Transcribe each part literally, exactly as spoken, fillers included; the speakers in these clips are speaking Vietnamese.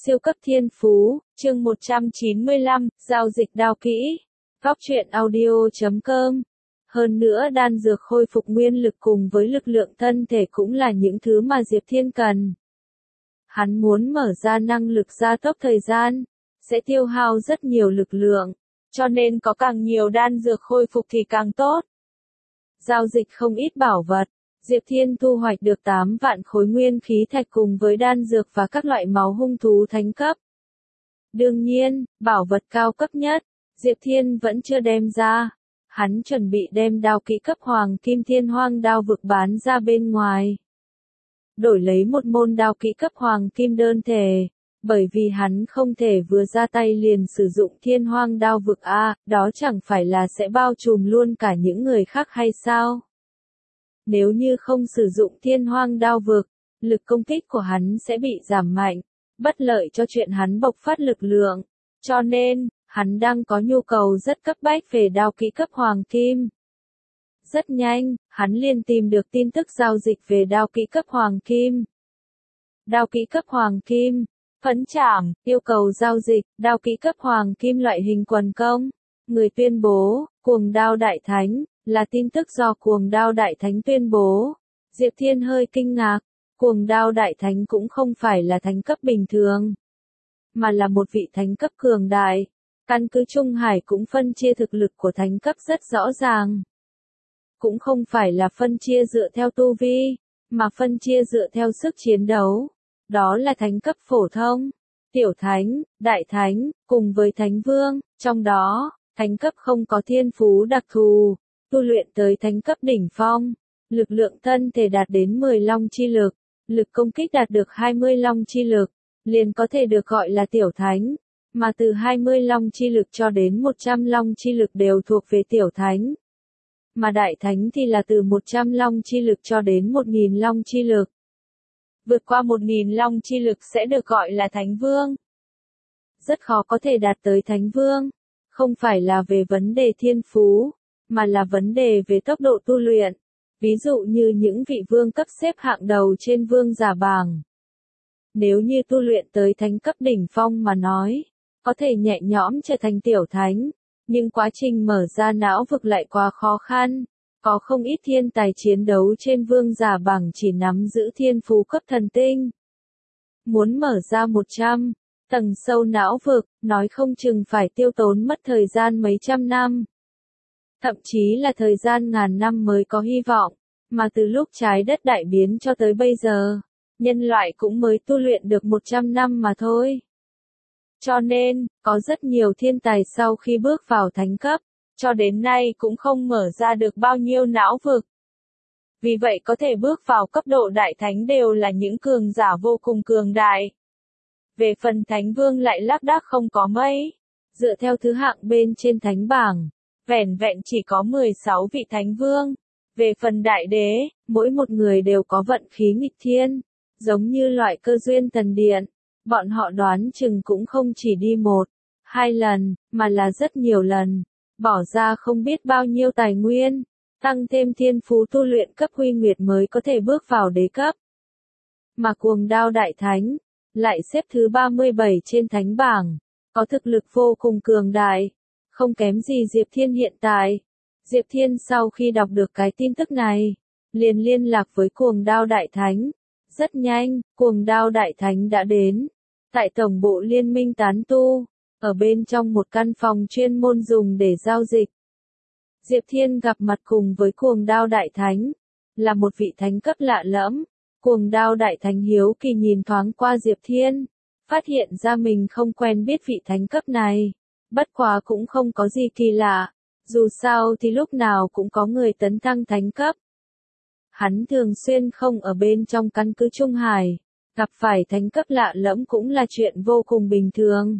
Siêu cấp thiên phú, chương một trăm chín mươi lăm, giao dịch đao kỹ. Góc truyện audio chấm com. Hơn nữa đan dược khôi phục nguyên lực cùng với lực lượng thân thể cũng là những thứ mà Diệp Thiên cần. Hắn muốn mở ra năng lực gia tốc thời gian, sẽ tiêu hao rất nhiều lực lượng, cho nên có càng nhiều đan dược khôi phục thì càng tốt. Giao dịch không ít bảo vật. Diệp Thiên thu hoạch được tám vạn khối nguyên khí thạch cùng với đan dược và các loại máu hung thú thánh cấp. Đương nhiên, bảo vật cao cấp nhất, Diệp Thiên vẫn chưa đem ra. Hắn chuẩn bị đem đao kỹ cấp Hoàng Kim Thiên Hoang đao vực bán ra bên ngoài. Đổi lấy một môn đao kỹ cấp Hoàng Kim đơn thể, bởi vì hắn không thể vừa ra tay liền sử dụng Thiên Hoang đao vực A, đó chẳng phải là sẽ bao trùm luôn cả những người khác hay sao? Nếu như không sử dụng Thiên Hoang đao vực, lực công kích của hắn sẽ bị giảm mạnh, bất lợi cho chuyện hắn bộc phát lực lượng. Cho nên, hắn đang có nhu cầu rất cấp bách về đao kỹ cấp Hoàng Kim. Rất nhanh, hắn liền tìm được tin tức giao dịch về đao kỹ cấp Hoàng Kim. Đao kỹ cấp Hoàng Kim, phấn trảm, yêu cầu giao dịch, đao kỹ cấp Hoàng Kim loại hình quần công. Người tuyên bố, Cuồng Đao Đại Thánh, là tin tức do Cuồng Đao Đại Thánh tuyên bố. Diệp Thiên hơi kinh ngạc, Cuồng Đao Đại Thánh cũng không phải là thánh cấp bình thường, mà là một vị thánh cấp cường đại. Căn cứ Trung Hải cũng phân chia thực lực của thánh cấp rất rõ ràng. Cũng không phải là phân chia dựa theo tu vi, mà phân chia dựa theo sức chiến đấu. Đó là thánh cấp phổ thông, tiểu thánh, đại thánh, cùng với thánh vương, trong đó, thánh cấp không có thiên phú đặc thù, tu luyện tới thánh cấp đỉnh phong, lực lượng thân thể đạt đến mười long chi lực, lực công kích đạt được hai mươi long chi lực, liền có thể được gọi là tiểu thánh, mà từ hai mươi long chi lực cho đến một trăm long chi lực đều thuộc về tiểu thánh. Mà đại thánh thì là từ một trăm long chi lực cho đến một nghìn long chi lực. Vượt qua một nghìn long chi lực sẽ được gọi là thánh vương. Rất khó có thể đạt tới thánh vương, không phải là về vấn đề thiên phú, mà là vấn đề về tốc độ tu luyện. Ví dụ như những vị vương cấp xếp hạng đầu trên vương giả bảng. Nếu như tu luyện tới thánh cấp đỉnh phong mà nói, có thể nhẹ nhõm trở thành tiểu thánh, nhưng quá trình mở ra não vực lại quá khó khăn. Có không ít thiên tài chiến đấu trên vương giả bảng chỉ nắm giữ thiên phú cấp thần tinh. Muốn mở ra một trăm tầng sâu não vực, nói không chừng phải tiêu tốn mất thời gian mấy trăm năm. Thậm chí là thời gian ngàn năm mới có hy vọng, mà từ lúc trái đất đại biến cho tới bây giờ, nhân loại cũng mới tu luyện được một trăm năm mà thôi. Cho nên, có rất nhiều thiên tài sau khi bước vào thánh cấp, cho đến nay cũng không mở ra được bao nhiêu não vực. Vì vậy có thể bước vào cấp độ đại thánh đều là những cường giả vô cùng cường đại. Về phần thánh vương lại lác đác không có mấy. Dựa theo thứ hạng bên trên thánh bảng, vẻn vẹn chỉ có mười sáu vị thánh vương. Về phần đại đế, mỗi một người đều có vận khí nghịch thiên, giống như loại cơ duyên thần điện. Bọn họ đoán chừng cũng không chỉ đi một, hai lần, mà là rất nhiều lần. Bỏ ra không biết bao nhiêu tài nguyên, tăng thêm thiên phú tu luyện cấp huy nguyệt mới có thể bước vào đế cấp. Mà Cuồng Đao Đại Thánh, lại xếp thứ ba mươi bảy trên thánh bảng, có thực lực vô cùng cường đại, không kém gì Diệp Thiên hiện tại. Diệp Thiên sau khi đọc được cái tin tức này, liền liên lạc với Cuồng Đao Đại Thánh. Rất nhanh, Cuồng Đao Đại Thánh đã đến, tại tổng bộ liên minh tán tu. Ở bên trong một căn phòng chuyên môn dùng để giao dịch. Diệp Thiên gặp mặt cùng với Cuồng Đao Đại Thánh, là một vị thánh cấp lạ lẫm. Cuồng Đao Đại Thánh hiếu kỳ nhìn thoáng qua Diệp Thiên, phát hiện ra mình không quen biết vị thánh cấp này. Bất quá cũng không có gì kỳ lạ, dù sao thì lúc nào cũng có người tấn thăng thánh cấp. Hắn thường xuyên không ở bên trong căn cứ Trung Hải, gặp phải thánh cấp lạ lẫm cũng là chuyện vô cùng bình thường.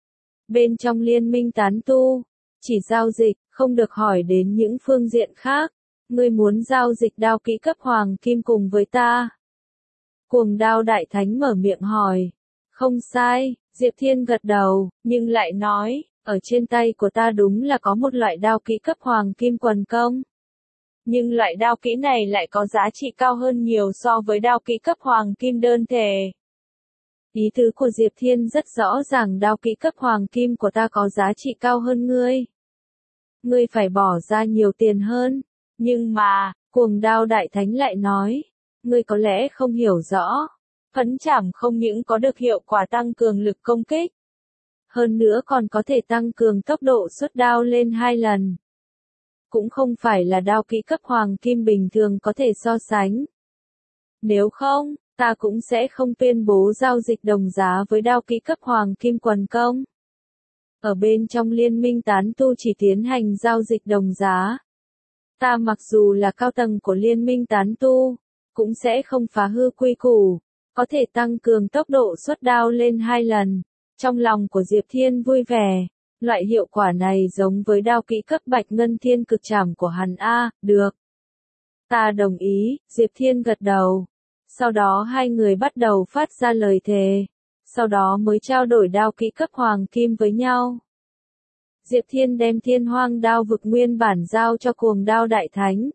Bên trong liên minh tán tu, chỉ giao dịch, không được hỏi đến những phương diện khác. Ngươi muốn giao dịch đao kỹ cấp Hoàng Kim cùng với ta? Cuồng Đao Đại Thánh mở miệng hỏi. Không sai, Diệp Thiên gật đầu, nhưng lại nói, ở trên tay của ta đúng là có một loại đao kỹ cấp Hoàng Kim quần công. Nhưng loại đao kỹ này lại có giá trị cao hơn nhiều so với đao kỹ cấp Hoàng Kim đơn thể. Ý tứ của Diệp Thiên rất rõ ràng, đao kỹ cấp hoàng kim của ta có giá trị cao hơn ngươi. Ngươi phải bỏ ra nhiều tiền hơn. Nhưng mà, Cuồng Đao Đại Thánh lại nói, ngươi có lẽ không hiểu rõ. Phấn chảm không những có được hiệu quả tăng cường lực công kích, hơn nữa còn có thể tăng cường tốc độ xuất đao lên hai lần. Cũng không phải là đao kỹ cấp hoàng kim bình thường có thể so sánh. Nếu không, ta cũng sẽ không tuyên bố giao dịch đồng giá với đao kỹ cấp hoàng kim quần công. Ở bên trong liên minh tán tu chỉ tiến hành giao dịch đồng giá. Ta mặc dù là cao tầng của liên minh tán tu, cũng sẽ không phá hư quy củ, có thể tăng cường tốc độ xuất đao lên hai lần. Trong lòng của Diệp Thiên vui vẻ, loại hiệu quả này giống với đao kỹ cấp bạch ngân thiên cực trảm của hắn. A, được. Ta đồng ý, Diệp Thiên gật đầu. Sau đó hai người bắt đầu phát ra lời thề, sau đó mới trao đổi đao kỹ cấp hoàng kim với nhau. Diệp Thiên đem Thiên Hoang đao vực nguyên bản giao cho Cuồng Đao Đại Thánh,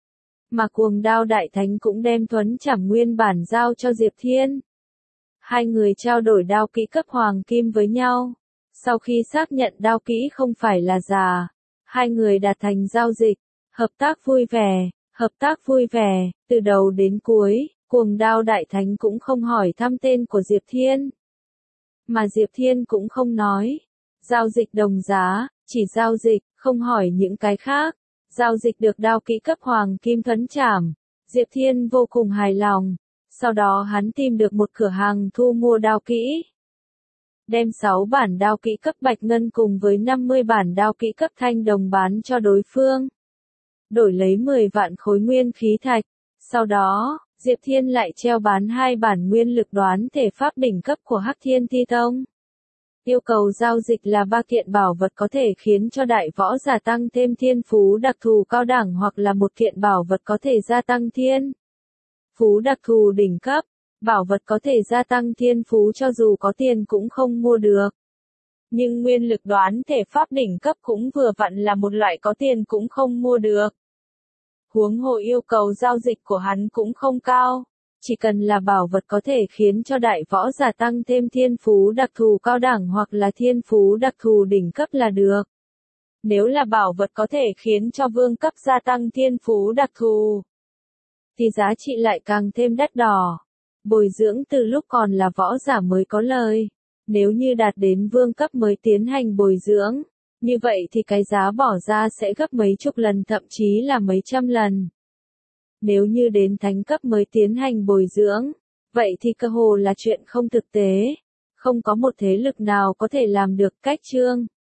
mà Cuồng Đao Đại Thánh cũng đem Thuấn Trảm nguyên bản giao cho Diệp Thiên. Hai người trao đổi đao kỹ cấp hoàng kim với nhau. Sau khi xác nhận đao kỹ không phải là giả, hai người đạt thành giao dịch, hợp tác vui vẻ, hợp tác vui vẻ, từ đầu đến cuối, Cuồng Đao Đại Thánh cũng không hỏi thăm tên của Diệp Thiên. Mà Diệp Thiên cũng không nói. Giao dịch đồng giá, chỉ giao dịch, không hỏi những cái khác. Giao dịch được đao kỹ cấp hoàng kim Thuấn Trảm. Diệp Thiên vô cùng hài lòng. Sau đó hắn tìm được một cửa hàng thu mua đao kỹ. Đem sáu bản đao kỹ cấp bạch ngân cùng với năm mươi bản đao kỹ cấp thanh đồng bán cho đối phương. Đổi lấy mười vạn khối nguyên khí thạch. Sau đó, Diệp Thiên lại treo bán hai bản nguyên lực đoán thể pháp đỉnh cấp của Hắc Thiên Thi Tông. Yêu cầu giao dịch là ba kiện bảo vật có thể khiến cho đại võ giả tăng thêm thiên phú đặc thù cao đẳng, hoặc là một kiện bảo vật có thể gia tăng thiên phú đặc thù đỉnh cấp. Bảo vật có thể gia tăng thiên phú cho dù có tiền cũng không mua được. Nhưng nguyên lực đoán thể pháp đỉnh cấp cũng vừa vặn là một loại có tiền cũng không mua được. Huống hồ yêu cầu giao dịch của hắn cũng không cao. Chỉ cần là bảo vật có thể khiến cho đại võ giả tăng thêm thiên phú đặc thù cao đẳng hoặc là thiên phú đặc thù đỉnh cấp là được. Nếu là bảo vật có thể khiến cho vương cấp gia tăng thiên phú đặc thù, thì giá trị lại càng thêm đắt đỏ. Bồi dưỡng từ lúc còn là võ giả mới có lời. Nếu như đạt đến vương cấp mới tiến hành bồi dưỡng, như vậy thì cái giá bỏ ra sẽ gấp mấy chục lần, thậm chí là mấy trăm lần. Nếu như đến thánh cấp mới tiến hành bồi dưỡng, vậy thì cơ hồ là chuyện không thực tế. Không có một thế lực nào có thể làm được. Cách chương